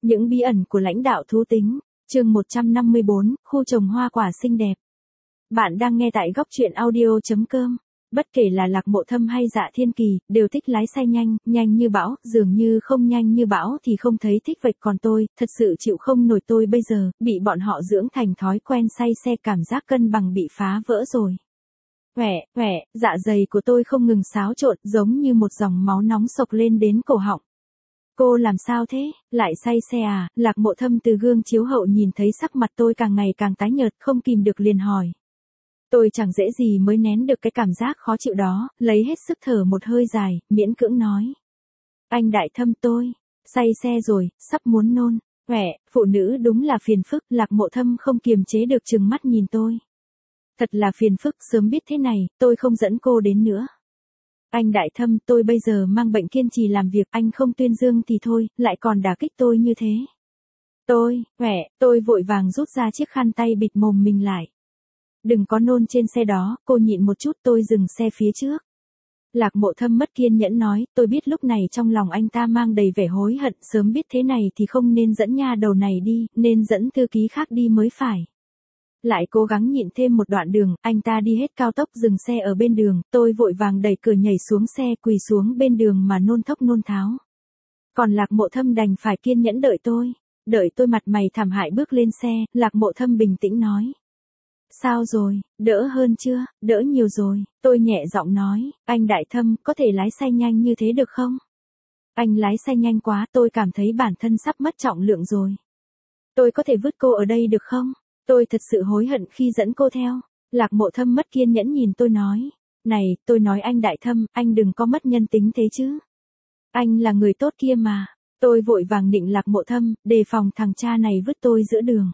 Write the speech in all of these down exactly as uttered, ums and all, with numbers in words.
Những bí ẩn của lãnh đạo thú tính, chương một trăm năm mươi bốn, khu trồng hoa quả xinh đẹp. Bạn đang nghe tại góc truyện audio.com. Bất kể là Lạc Mộ Thâm hay Dạ Thiên Kỳ, đều thích lái xe nhanh, nhanh như bão, dường như không nhanh như bão thì không thấy thích vậy, còn tôi, thật sự chịu không nổi, tôi bây giờ, bị bọn họ dưỡng thành thói quen say xe, cảm giác cân bằng bị phá vỡ rồi. Quẻ, quẻ, dạ dày của tôi không ngừng xáo trộn, giống như một dòng máu nóng sộc lên đến cổ họng. Cô làm sao thế, lại say xe à? Lạc Mộ Thâm từ gương chiếu hậu nhìn thấy sắc mặt tôi càng ngày càng tái nhợt, không kìm được liền hỏi. Tôi chẳng dễ gì mới nén được cái cảm giác khó chịu đó, lấy hết sức thở một hơi dài, miễn cưỡng nói. Anh Đại Thâm, tôi, say xe rồi, sắp muốn nôn. Quẻ, phụ nữ đúng là phiền phức. Lạc Mộ Thâm không kiềm chế được trừng mắt nhìn tôi. Thật là phiền phức, sớm biết thế này, tôi không dẫn cô đến nữa. Anh Đại Thâm, tôi bây giờ mang bệnh kiên trì làm việc, anh không tuyên dương thì thôi, lại còn đả kích tôi như thế. Tôi, quẻ, tôi vội vàng rút ra chiếc khăn tay bịt mồm mình lại. Đừng có nôn trên xe đó, cô nhịn một chút, tôi dừng xe phía trước. Lạc Mộ Thâm mất kiên nhẫn nói, tôi biết lúc này trong lòng anh ta mang đầy vẻ hối hận, sớm biết thế này thì không nên dẫn nha đầu này đi, nên dẫn thư ký khác đi mới phải. Lại cố gắng nhịn thêm một đoạn đường, anh ta đi hết cao tốc dừng xe ở bên đường, tôi vội vàng đẩy cửa nhảy xuống xe, quỳ xuống bên đường mà nôn thốc nôn tháo. Còn Lạc Mộ Thâm đành phải kiên nhẫn đợi tôi, đợi tôi mặt mày thảm hại bước lên xe, Lạc Mộ Thâm bình tĩnh nói. Sao rồi, đỡ hơn chưa? Đỡ nhiều rồi, tôi nhẹ giọng nói, anh Đại Thâm, có thể lái xe nhanh như thế được không? Anh lái xe nhanh quá, tôi cảm thấy bản thân sắp mất trọng lượng rồi. Tôi có thể vứt cô ở đây được không? Tôi thật sự hối hận khi dẫn cô theo. Lạc Mộ Thâm mất kiên nhẫn nhìn tôi nói. Này, tôi nói anh Đại Thâm, anh đừng có mất nhân tính thế chứ. Anh là người tốt kia mà. Tôi vội vàng nịnh Lạc Mộ Thâm, đề phòng thằng cha này vứt tôi giữa đường.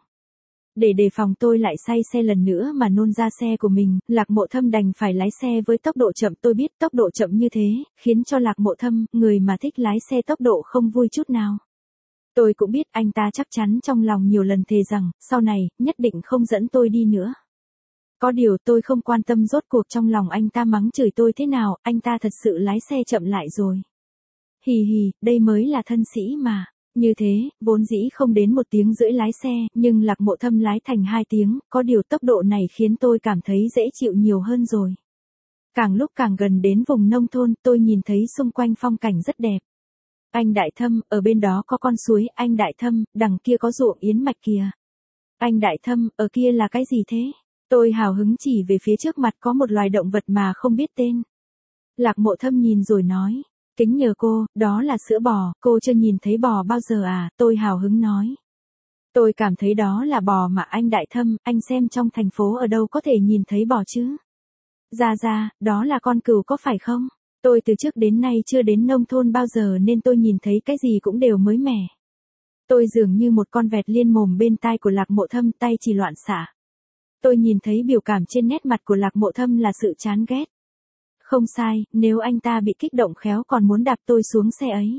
Để đề phòng tôi lại say xe lần nữa mà nôn ra xe của mình, Lạc Mộ Thâm đành phải lái xe với tốc độ chậm. Tôi biết tốc độ chậm như thế, khiến cho Lạc Mộ Thâm, người mà thích lái xe tốc độ, không vui chút nào. Tôi cũng biết anh ta chắc chắn trong lòng nhiều lần thề rằng, sau này, nhất định không dẫn tôi đi nữa. Có điều tôi không quan tâm rốt cuộc trong lòng anh ta mắng chửi tôi thế nào, anh ta thật sự lái xe chậm lại rồi. Hì hì, đây mới là thân sĩ mà. Như thế, vốn dĩ không đến một tiếng rưỡi lái xe, nhưng Lạc Mộ Thâm lái thành hai tiếng, có điều tốc độ này khiến tôi cảm thấy dễ chịu nhiều hơn rồi. Càng lúc càng gần đến vùng nông thôn, tôi nhìn thấy xung quanh phong cảnh rất đẹp. Anh Đại Thâm, ở bên đó có con suối, anh Đại Thâm, đằng kia có ruộng yến mạch kìa. Anh Đại Thâm, ở kia là cái gì thế? Tôi hào hứng chỉ về phía trước mặt có một loài động vật mà không biết tên. Lạc Mộ Thâm nhìn rồi nói, kính nhờ cô, đó là sữa bò, cô chưa nhìn thấy bò bao giờ à? Tôi hào hứng nói. Tôi cảm thấy đó là bò mà anh Đại Thâm, anh xem trong thành phố ở đâu có thể nhìn thấy bò chứ? Ra ra, đó là con cừu có phải không? Tôi từ trước đến nay chưa đến nông thôn bao giờ nên tôi nhìn thấy cái gì cũng đều mới mẻ. Tôi dường như một con vẹt liên mồm bên tai của Lạc Mộ Thâm, tay chỉ loạn xạ. Tôi nhìn thấy biểu cảm trên nét mặt của Lạc Mộ Thâm là sự chán ghét. Không sai, nếu anh ta bị kích động khéo còn muốn đạp tôi xuống xe ấy.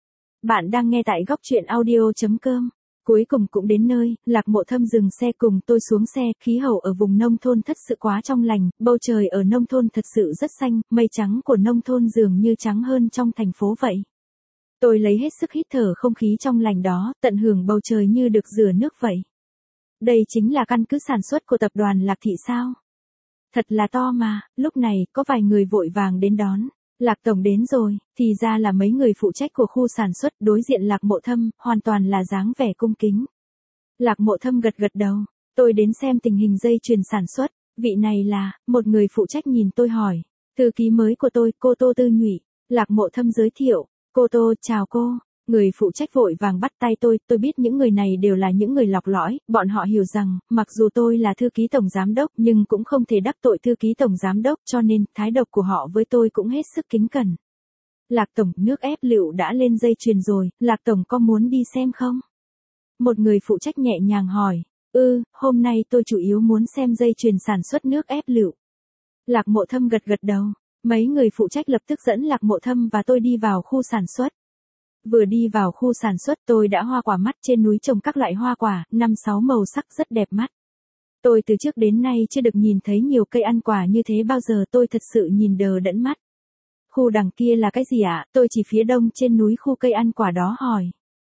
Bạn đang nghe tại góc truyện audio.com. Cuối cùng cũng đến nơi, Lạc Mộ Thâm dừng xe cùng tôi xuống xe, khí hậu ở vùng nông thôn thật sự quá trong lành, bầu trời ở nông thôn thật sự rất xanh, mây trắng của nông thôn dường như trắng hơn trong thành phố vậy. Tôi lấy hết sức hít thở không khí trong lành đó, tận hưởng bầu trời như được rửa nước vậy. Đây chính là căn cứ sản xuất của tập đoàn Lạc Thị sao? Thật là to mà, lúc này, có vài người vội vàng đến đón. Lạc Tổng đến rồi, thì ra là mấy người phụ trách của khu sản xuất, đối diện Lạc Mộ Thâm, hoàn toàn là dáng vẻ cung kính. Lạc Mộ Thâm gật gật đầu, tôi đến xem tình hình dây chuyền sản xuất, vị này là, một người phụ trách nhìn tôi hỏi, thư ký mới của tôi, cô Tô Tư Nhụy. Lạc Mộ Thâm giới thiệu, cô Tô, chào cô. Người phụ trách vội vàng bắt tay tôi, tôi biết những người này đều là những người lọc lõi, bọn họ hiểu rằng, mặc dù tôi là thư ký tổng giám đốc nhưng cũng không thể đắc tội thư ký tổng giám đốc, cho nên, thái độ của họ với tôi cũng hết sức kính cẩn. Lạc Tổng, nước ép lựu đã lên dây chuyền rồi, Lạc Tổng có muốn đi xem không? Một người phụ trách nhẹ nhàng hỏi, ư, ừ, hôm nay tôi chủ yếu muốn xem dây chuyền sản xuất nước ép lựu. Lạc Mộ Thâm gật gật đầu, mấy người phụ trách lập tức dẫn Lạc Mộ Thâm và tôi đi vào khu sản xuất. Vừa đi vào khu sản xuất tôi đã hoa quả mắt, trên núi trồng các loại hoa quả, năm sáu màu sắc rất đẹp mắt. Tôi từ trước đến nay chưa được nhìn thấy nhiều cây ăn quả như thế bao giờ, tôi thật sự nhìn đờ đẫn mắt. Khu đằng kia là cái gì ạ? Tôi chỉ phía đông trên núi khu cây ăn quả đó hỏi.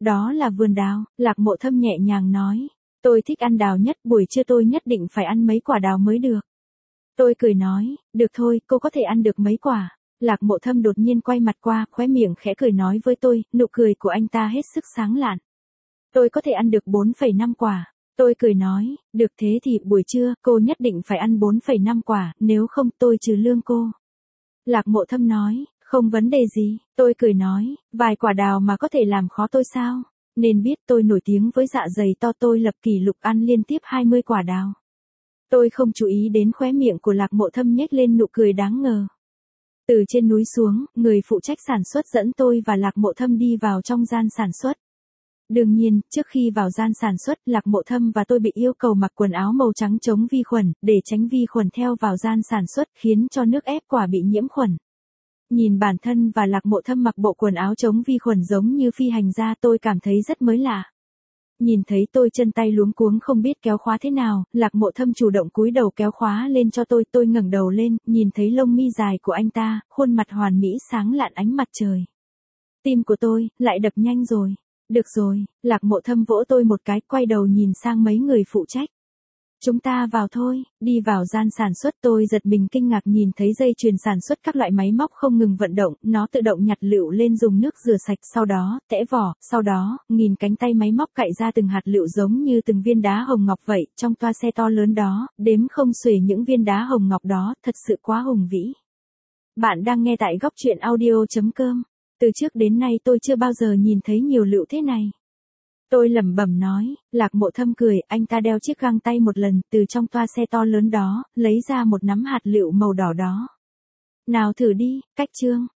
Đó là vườn đào, Lạc Mộ Thâm nhẹ nhàng nói. Tôi thích ăn đào nhất, buổi trưa tôi nhất định phải ăn mấy quả đào mới được. Tôi cười nói, được thôi, cô có thể ăn được mấy quả. Lạc Mộ Thâm đột nhiên quay mặt qua, khóe miệng khẽ cười nói với tôi, nụ cười của anh ta hết sức sáng lạn. Tôi có thể ăn được bốn phẩy năm quả. Tôi cười nói, được thế thì buổi trưa, cô nhất định phải ăn bốn phẩy năm quả, nếu không tôi trừ lương cô. Lạc Mộ Thâm nói, không vấn đề gì. Tôi cười nói, vài quả đào mà có thể làm khó tôi sao? Nên biết tôi nổi tiếng với dạ dày to, tôi lập kỷ lục ăn liên tiếp hai mươi quả đào. Tôi không chú ý đến khóe miệng của Lạc Mộ Thâm nhếch lên nụ cười đáng ngờ. Từ trên núi xuống, người phụ trách sản xuất dẫn tôi và Lạc Mộ Thâm đi vào trong gian sản xuất. Đương nhiên, trước khi vào gian sản xuất, Lạc Mộ Thâm và tôi bị yêu cầu mặc quần áo màu trắng chống vi khuẩn, để tránh vi khuẩn theo vào gian sản xuất, khiến cho nước ép quả bị nhiễm khuẩn. Nhìn bản thân và Lạc Mộ Thâm mặc bộ quần áo chống vi khuẩn giống như phi hành gia, tôi cảm thấy rất mới lạ. Nhìn thấy tôi chân tay luống cuống không biết kéo khóa thế nào, Lạc Mộ Thâm chủ động cúi đầu kéo khóa lên cho tôi, tôi ngẩng đầu lên, nhìn thấy lông mi dài của anh ta, khuôn mặt hoàn mỹ sáng lạn ánh mặt trời. Tim của tôi lại đập nhanh rồi. Được rồi, Lạc Mộ Thâm vỗ tôi một cái, quay đầu nhìn sang mấy người phụ trách. Chúng ta vào thôi. Đi vào gian sản xuất, tôi giật mình kinh ngạc nhìn thấy dây chuyền sản xuất các loại máy móc không ngừng vận động, nó tự động nhặt lựu lên dùng nước rửa sạch, sau đó, tẽ vỏ, sau đó, nghìn cánh tay máy móc cạy ra từng hạt lựu giống như từng viên đá hồng ngọc vậy, trong toa xe to lớn đó, đếm không xuể những viên đá hồng ngọc đó, thật sự quá hùng vĩ. Bạn đang nghe tại góc truyện audio chấm com. Từ trước đến nay tôi chưa bao giờ nhìn thấy nhiều lựu thế này. Tôi lẩm bẩm nói, Lạc Mộ Thâm cười, anh ta đeo chiếc găng tay một lần, từ trong toa xe to lớn đó, lấy ra một nắm hạt lựu màu đỏ đó. Nào thử đi, cách chương.